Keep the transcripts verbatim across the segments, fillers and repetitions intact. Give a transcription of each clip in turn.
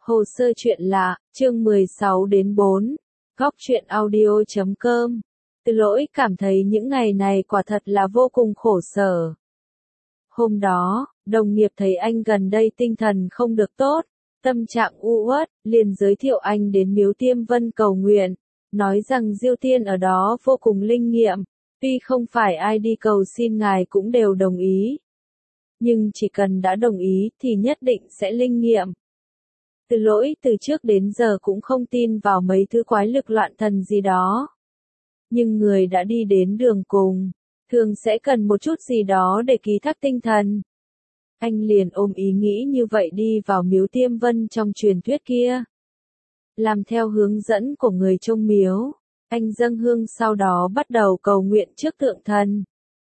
Hồ sơ chuyện lạ, chương mười sáu đến bốn, góc truyện audio chấm com. Từ Lỗi cảm thấy những ngày này quả thật là vô cùng khổ sở. Hôm đó, đồng nghiệp thấy anh gần đây tinh thần không được tốt, tâm trạng u uất, liền giới thiệu anh đến Miếu Tiêm Vân cầu nguyện, nói rằng Diêu Tiên ở đó vô cùng linh nghiệm, tuy không phải ai đi cầu xin ngài cũng đều đồng ý. Nhưng chỉ cần đã đồng ý thì nhất định sẽ linh nghiệm. Từ Lỗi từ trước đến giờ cũng không tin vào mấy thứ quái lực loạn thần gì đó. Nhưng người đã đi đến đường cùng, thường sẽ cần một chút gì đó để ký thác tinh thần. Anh liền ôm ý nghĩ như vậy đi vào Miếu Tiêm Vân trong truyền thuyết kia. Làm theo hướng dẫn của người trông miếu, anh dâng hương sau đó bắt đầu cầu nguyện trước tượng thần.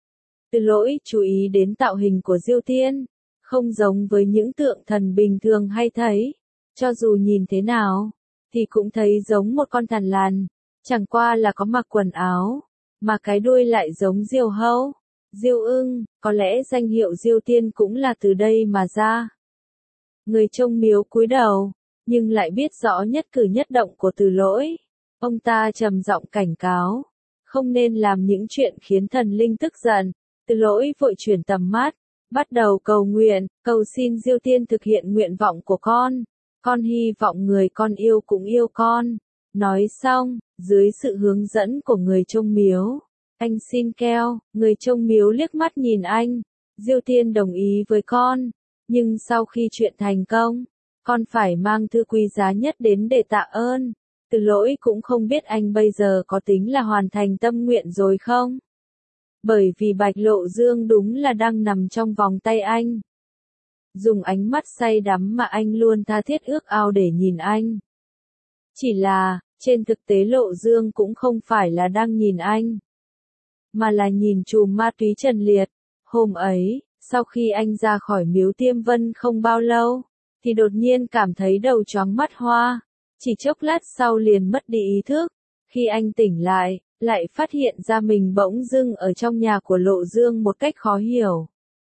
Từ Lỗi chú ý đến tạo hình của Diêu Tiên, không giống với những tượng thần bình thường hay thấy. Cho dù nhìn thế nào, thì cũng thấy giống một con thằn lằn, chẳng qua là có mặc quần áo, mà cái đuôi lại giống diều hâu, diêu ưng, có lẽ danh hiệu Diêu Tiên cũng là từ đây mà ra. Người trông miếu cúi đầu, nhưng lại biết rõ nhất cử nhất động của Từ Lỗi. Ông ta trầm giọng cảnh cáo, không nên làm những chuyện khiến thần linh tức giận. Từ Lỗi vội chuyển tầm mắt, bắt đầu cầu nguyện, cầu xin Diêu Tiên thực hiện nguyện vọng của con. Con hy vọng người con yêu cũng yêu con. Nói xong, dưới sự hướng dẫn của người trông miếu, anh xin keo, người trông miếu liếc mắt nhìn anh. Diêu Tiên đồng ý với con, nhưng sau khi chuyện thành công, con phải mang thư quý giá nhất đến để tạ ơn. Từ Lỗi cũng không biết anh bây giờ có tính là hoàn thành tâm nguyện rồi không? Bởi vì Bạch Lộ Dương đúng là đang nằm trong vòng tay anh. Dùng ánh mắt say đắm mà anh luôn tha thiết ước ao để nhìn anh. Chỉ là, trên thực tế Lộ Dương cũng không phải là đang nhìn anh, mà là nhìn chùm ma túy Trần Liệt. Hôm ấy, sau khi anh ra khỏi Miếu Tiêm Vân không bao lâu, thì đột nhiên cảm thấy đầu chóng mắt hoa, chỉ chốc lát sau liền mất đi ý thức. Khi anh tỉnh lại, lại phát hiện ra mình bỗng dưng ở trong nhà của Lộ Dương một cách khó hiểu.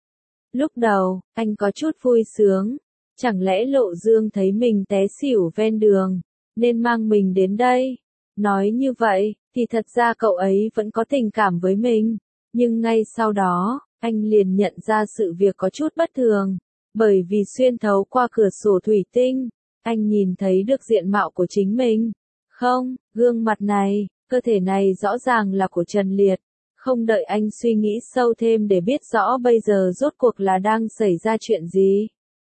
Lúc đầu, anh có chút vui sướng, chẳng lẽ Lộ Dương thấy mình té xỉu ven đường, nên mang mình đến đây. Nói như vậy, thì thật ra cậu ấy vẫn có tình cảm với mình, nhưng ngay sau đó, anh liền nhận ra sự việc có chút bất thường, bởi vì xuyên thấu qua cửa sổ thủy tinh, anh nhìn thấy được diện mạo của chính mình. Không, gương mặt này, cơ thể này rõ ràng là của Trần Liệt. Không đợi anh suy nghĩ sâu thêm để biết rõ bây giờ rốt cuộc là đang xảy ra chuyện gì.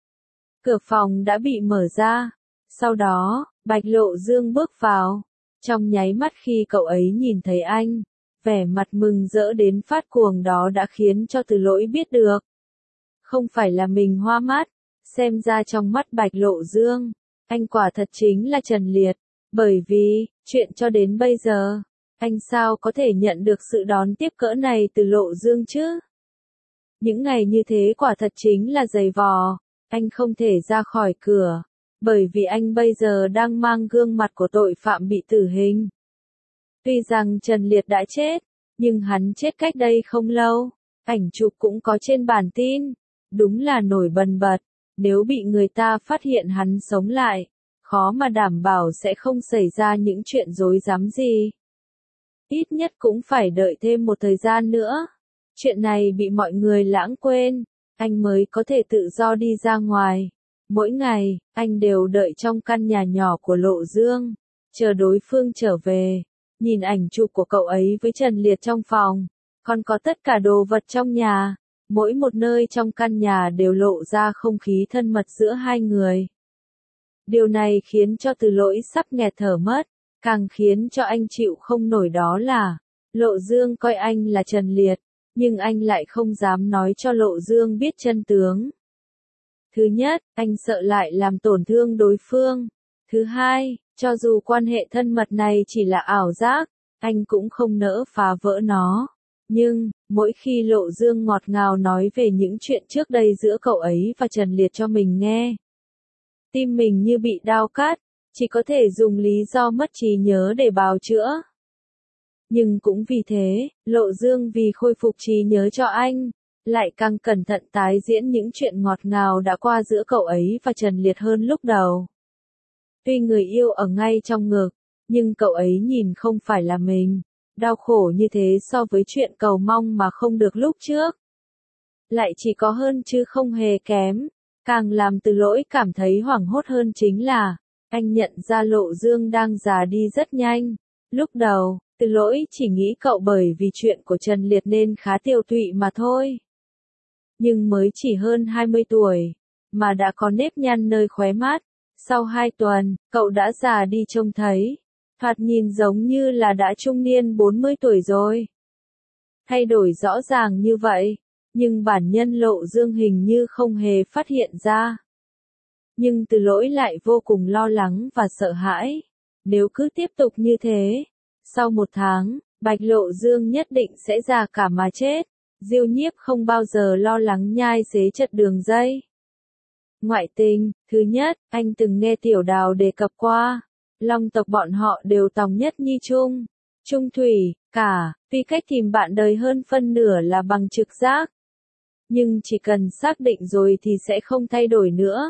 Cửa phòng đã bị mở ra. Sau đó, Bạch Lộ Dương bước vào. Trong nháy mắt khi cậu ấy nhìn thấy anh, vẻ mặt mừng rỡ đến phát cuồng đó đã khiến cho Từ Lỗi biết được. Không phải là mình hoa mắt, xem ra trong mắt Bạch Lộ Dương, anh quả thật chính là Trần Liệt. Bởi vì, chuyện cho đến bây giờ, anh sao có thể nhận được sự đón tiếp cỡ này từ Lộ Dương chứ? Những ngày như thế quả thật chính là dày vò, anh không thể ra khỏi cửa, bởi vì anh bây giờ đang mang gương mặt của tội phạm bị tử hình. Tuy rằng Trần Liệt đã chết, nhưng hắn chết cách đây không lâu, ảnh chụp cũng có trên bản tin, đúng là nổi bần bật, nếu bị người ta phát hiện hắn sống lại, khó mà đảm bảo sẽ không xảy ra những chuyện rối rắm gì. Ít nhất cũng phải đợi thêm một thời gian nữa. Chuyện này bị mọi người lãng quên, anh mới có thể tự do đi ra ngoài. Mỗi ngày, anh đều đợi trong căn nhà nhỏ của Lộ Dương, chờ đối phương trở về, nhìn ảnh chụp của cậu ấy với Trần Liệt trong phòng, còn có tất cả đồ vật trong nhà, mỗi một nơi trong căn nhà đều lộ ra không khí thân mật giữa hai người. Điều này khiến cho Từ Lỗi sắp nghẹt thở mất. Càng khiến cho anh chịu không nổi đó là, Lộ Dương coi anh là Trần Liệt, nhưng anh lại không dám nói cho Lộ Dương biết chân tướng. Thứ nhất, anh sợ lại làm tổn thương đối phương. Thứ hai, cho dù quan hệ thân mật này chỉ là ảo giác, anh cũng không nỡ phá vỡ nó. Nhưng, mỗi khi Lộ Dương ngọt ngào nói về những chuyện trước đây giữa cậu ấy và Trần Liệt cho mình nghe, tim mình như bị đao cắt. Chỉ có thể dùng lý do mất trí nhớ để bào chữa. Nhưng cũng vì thế, Lộ Dương vì khôi phục trí nhớ cho anh, lại càng cẩn thận tái diễn những chuyện ngọt ngào đã qua giữa cậu ấy và Trần Liệt hơn lúc đầu. Tuy người yêu ở ngay trong ngực, nhưng cậu ấy nhìn không phải là mình. Đau khổ như thế so với chuyện cầu mong mà không được lúc trước. Lại chỉ có hơn chứ không hề kém. Càng làm Từ Lỗi cảm thấy hoảng hốt hơn chính là, anh nhận ra Lộ Dương đang già đi rất nhanh. Lúc đầu, Từ Lỗi chỉ nghĩ cậu bởi vì chuyện của Trần Liệt nên khá tiều tụy mà thôi. Nhưng mới chỉ hơn hai mươi tuổi, mà đã có nếp nhăn nơi khóe mắt. Sau hai tuần, cậu đã già đi trông thấy. Thoạt nhìn giống như là đã trung niên bốn mươi tuổi rồi. Thay đổi rõ ràng như vậy, nhưng bản nhân Lộ Dương hình như không hề phát hiện ra. Nhưng Từ Lỗi lại vô cùng lo lắng và sợ hãi. Nếu cứ tiếp tục như thế, sau một tháng, Bạch Lộ Dương nhất định sẽ già cả mà chết. Diêu Nhiếp không bao giờ lo lắng nhai xế chật đường dây. Ngoại tình, thứ nhất, anh từng nghe Tiểu Đào đề cập qua. Long tộc bọn họ đều tòng nhất nhi chung. Trung thủy, cả, vì cách tìm bạn đời hơn phân nửa là bằng trực giác. Nhưng chỉ cần xác định rồi thì sẽ không thay đổi nữa.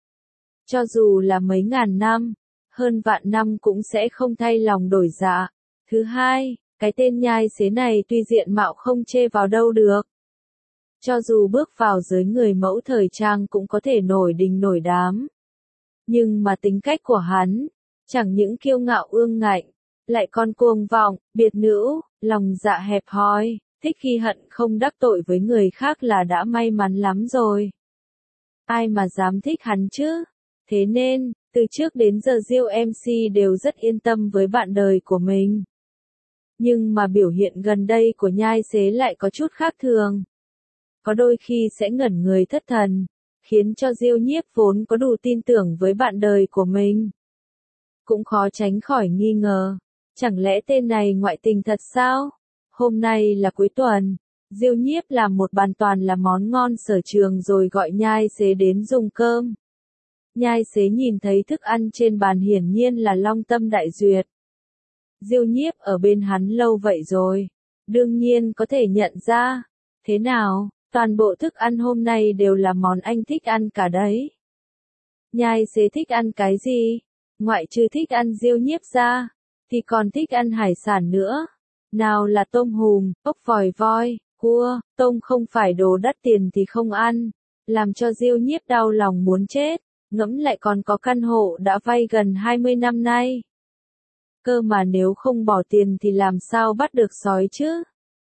Cho dù là mấy ngàn năm, hơn vạn năm cũng sẽ không thay lòng đổi dạ. Thứ hai, cái tên nhai xế này tuy diện mạo không chê vào đâu được. Cho dù bước vào giới người mẫu thời trang cũng có thể nổi đình nổi đám. Nhưng mà tính cách của hắn, chẳng những kiêu ngạo ương ngạnh, lại còn cuồng vọng, biệt nữ, lòng dạ hẹp hòi, thích khi hận không đắc tội với người khác là đã may mắn lắm rồi. Ai mà dám thích hắn chứ? Thế nên, từ trước đến giờ Diêu em xê đều rất yên tâm với bạn đời của mình. Nhưng mà biểu hiện gần đây của nhai xế lại có chút khác thường. Có đôi khi sẽ ngẩn người thất thần, khiến cho Diêu Nhiếp vốn có đủ tin tưởng với bạn đời của mình. Cũng khó tránh khỏi nghi ngờ, chẳng lẽ tên này ngoại tình thật sao? Hôm nay là cuối tuần, Diêu Nhiếp làm một bàn toàn là món ngon sở trường rồi gọi nhai xế đến dùng cơm. Nhai xế nhìn thấy thức ăn trên bàn hiển nhiên là Long Tâm Đại Duyệt. Diêu Nhiếp ở bên hắn lâu vậy rồi, đương nhiên có thể nhận ra. Thế nào, toàn bộ thức ăn hôm nay đều là món anh thích ăn cả đấy. Nhai xế thích ăn cái gì? Ngoại trừ thích ăn Diêu Nhiếp ra, thì còn thích ăn hải sản nữa. Nào là tôm hùm, ốc vòi voi, cua, tôm không phải đồ đắt tiền thì không ăn. Làm cho Diêu Nhiếp đau lòng muốn chết, ngẫm lại còn có căn hộ đã vay gần hai mươi năm nay. Cơ mà nếu không bỏ tiền thì làm sao bắt được sói chứ?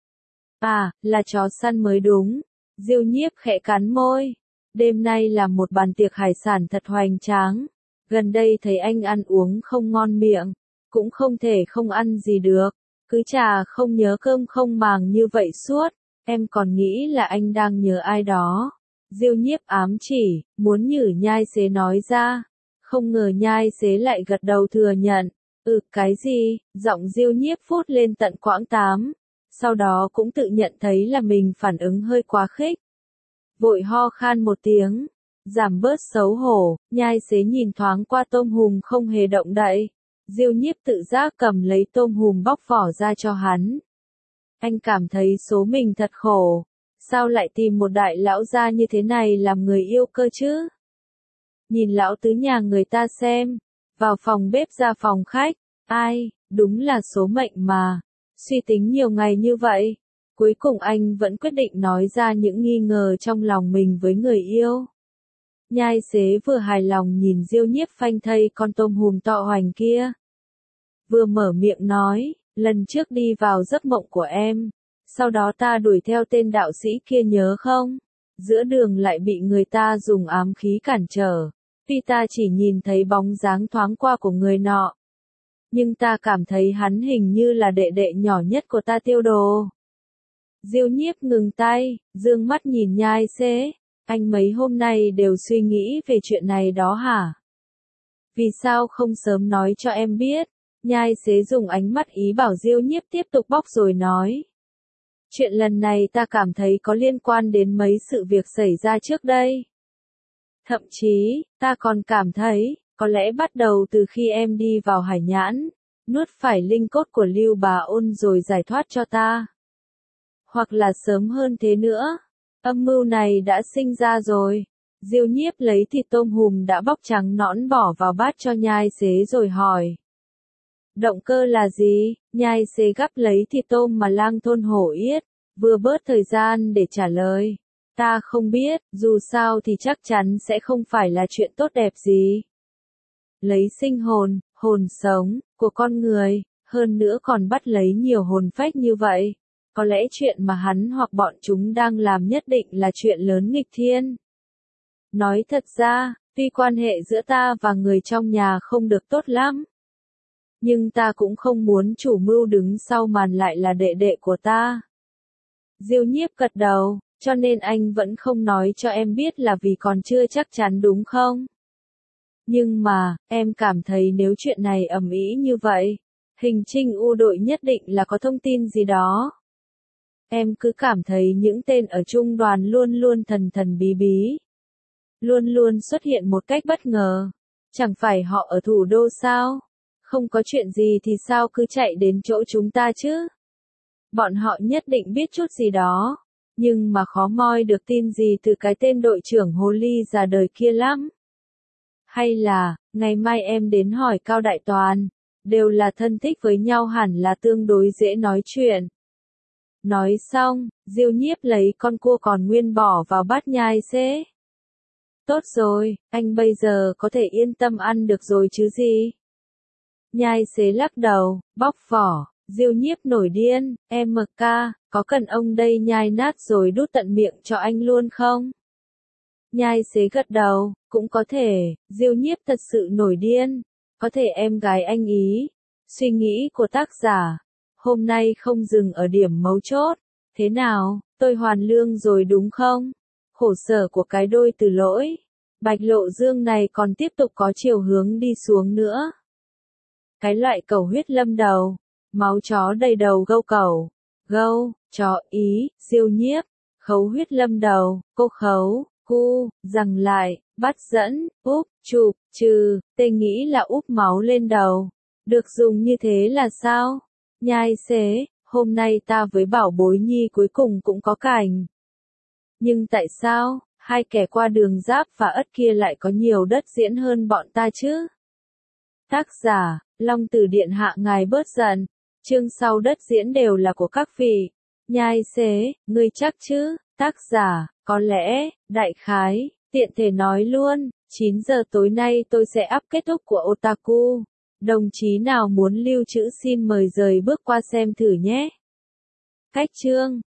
À, là chó săn mới đúng. Diêu Nhiếp khẽ cắn môi. Đêm nay là một bàn tiệc hải sản thật hoành tráng. Gần đây thấy anh ăn uống không ngon miệng, cũng không thể không ăn gì được. Cứ chả không nhớ cơm không màng như vậy suốt. Em còn nghĩ là anh đang nhớ ai đó. Diêu Nhiếp ám chỉ, muốn nhử nhai xế nói ra. Không ngờ nhai xế lại gật đầu thừa nhận. Ừ, cái gì? Giọng Diêu Nhiếp phút lên tận quãng tám. Sau đó cũng tự nhận thấy là mình phản ứng hơi quá khích. Vội ho khan một tiếng, giảm bớt xấu hổ, nhai xế nhìn thoáng qua tôm hùm không hề động đậy. Diêu Nhiếp tự giác cầm lấy tôm hùm bóc vỏ ra cho hắn. Anh cảm thấy số mình thật khổ. Sao lại tìm một đại lão gia như thế này làm người yêu cơ chứ? Nhìn lão tứ nhà người ta xem. Vào phòng bếp ra phòng khách. Ai, đúng là số mệnh mà. Suy tính nhiều ngày như vậy. Cuối cùng anh vẫn quyết định nói ra những nghi ngờ trong lòng mình với người yêu. Nhai xế vừa hài lòng nhìn Diêu Nhiếp phanh thây con tôm hùm to hoành kia. Vừa mở miệng nói, lần trước đi vào giấc mộng của em. Sau đó ta đuổi theo tên đạo sĩ kia nhớ không? Giữa đường lại bị người ta dùng ám khí cản trở. Vì ta chỉ nhìn thấy bóng dáng thoáng qua của người nọ. Nhưng ta cảm thấy hắn hình như là đệ đệ nhỏ nhất của ta Tiêu Đồ. Diêu Nhiếp ngừng tay, dương mắt nhìn nhai xế. Anh mấy hôm nay đều suy nghĩ về chuyện này đó hả? Vì sao không sớm nói cho em biết? Nhai xế dùng ánh mắt ý bảo Diêu Nhiếp tiếp tục bóc rồi nói. Chuyện lần này ta cảm thấy có liên quan đến mấy sự việc xảy ra trước đây. Thậm chí, ta còn cảm thấy, có lẽ bắt đầu từ khi em đi vào Hải Nhãn, nuốt phải linh cốt của Lưu Bà Ôn rồi giải thoát cho ta. Hoặc là sớm hơn thế nữa, âm mưu này đã sinh ra rồi. Diêu Nhiếp lấy thịt tôm hùm đã bóc trắng nõn bỏ vào bát cho nhai xế rồi hỏi. Động cơ là gì? Nhai xế gắp lấy thịt tôm mà lang thôn hổ yết, vừa bớt thời gian để trả lời. Ta không biết, dù sao thì chắc chắn sẽ không phải là chuyện tốt đẹp gì. Lấy sinh hồn, hồn sống, của con người, hơn nữa còn bắt lấy nhiều hồn phách như vậy. Có lẽ chuyện mà hắn hoặc bọn chúng đang làm nhất định là chuyện lớn nghịch thiên. Nói thật ra, tuy quan hệ giữa ta và người trong nhà không được tốt lắm, nhưng ta cũng không muốn chủ mưu đứng sau màn lại là đệ đệ của ta. Diêu Nhiếp gật đầu, cho nên anh vẫn không nói cho em biết là vì còn chưa chắc chắn đúng không? Nhưng mà, em cảm thấy nếu chuyện này ầm ĩ như vậy, Hình Trinh U đội nhất định là có thông tin gì đó. Em cứ cảm thấy những tên ở trung đoàn luôn luôn thần thần bí bí. Luôn luôn xuất hiện một cách bất ngờ. Chẳng phải họ ở thủ đô sao? Không có chuyện gì thì sao cứ chạy đến chỗ chúng ta chứ? Bọn họ nhất định biết chút gì đó. Nhưng mà khó moi được tin gì từ cái tên đội trưởng hồ ly già đời kia lắm. Hay là, ngày mai em đến hỏi Cao Đại Toàn. Đều là thân thích với nhau hẳn là tương đối dễ nói chuyện. Nói xong, Diêu Nhiếp lấy con cua còn nguyên bỏ vào bát nhai xế. Tốt rồi, anh bây giờ có thể yên tâm ăn được rồi chứ gì? Nhai xế lắc đầu, bóc vỏ, Diêu Nhiếp nổi điên, em mờ ca, có cần ông đây nhai nát rồi đút tận miệng cho anh luôn không? Nhai xế gật đầu, cũng có thể, Diêu Nhiếp thật sự nổi điên, có thể em gái anh ý. Suy nghĩ của tác giả, hôm nay không dừng ở điểm mấu chốt, thế nào, tôi hoàn lương rồi đúng không? Khổ sở của cái đôi Từ Lỗi, Bạch Lộ Dương này còn tiếp tục có chiều hướng đi xuống nữa. Cái loại cầu huyết lâm đầu, máu chó đầy đầu gâu cầu, gâu, chó ý, Diêu Nhiếp, khấu huyết lâm đầu, cô khấu, cu, rằng lại, bắt dẫn, úp, chụp, trừ, tê nghĩ là úp máu lên đầu. Được dùng như thế là sao? Nhai xế, hôm nay ta với Bảo Bối Nhi cuối cùng cũng có cảnh. Nhưng tại sao, hai kẻ qua đường Giáp và Ất kia lại có nhiều đất diễn hơn bọn ta chứ? Tác giả, Long Tử Điện Hạ ngài bớt giận, chương sau đất diễn đều là của các vị. Nhai xế, ngươi chắc chứ? Tác giả, có lẽ, đại khái, tiện thể nói luôn, chín giờ tối nay tôi sẽ up kết thúc của Otaku. Đồng chí nào muốn lưu trữ xin mời rời bước qua xem thử nhé. Cách chương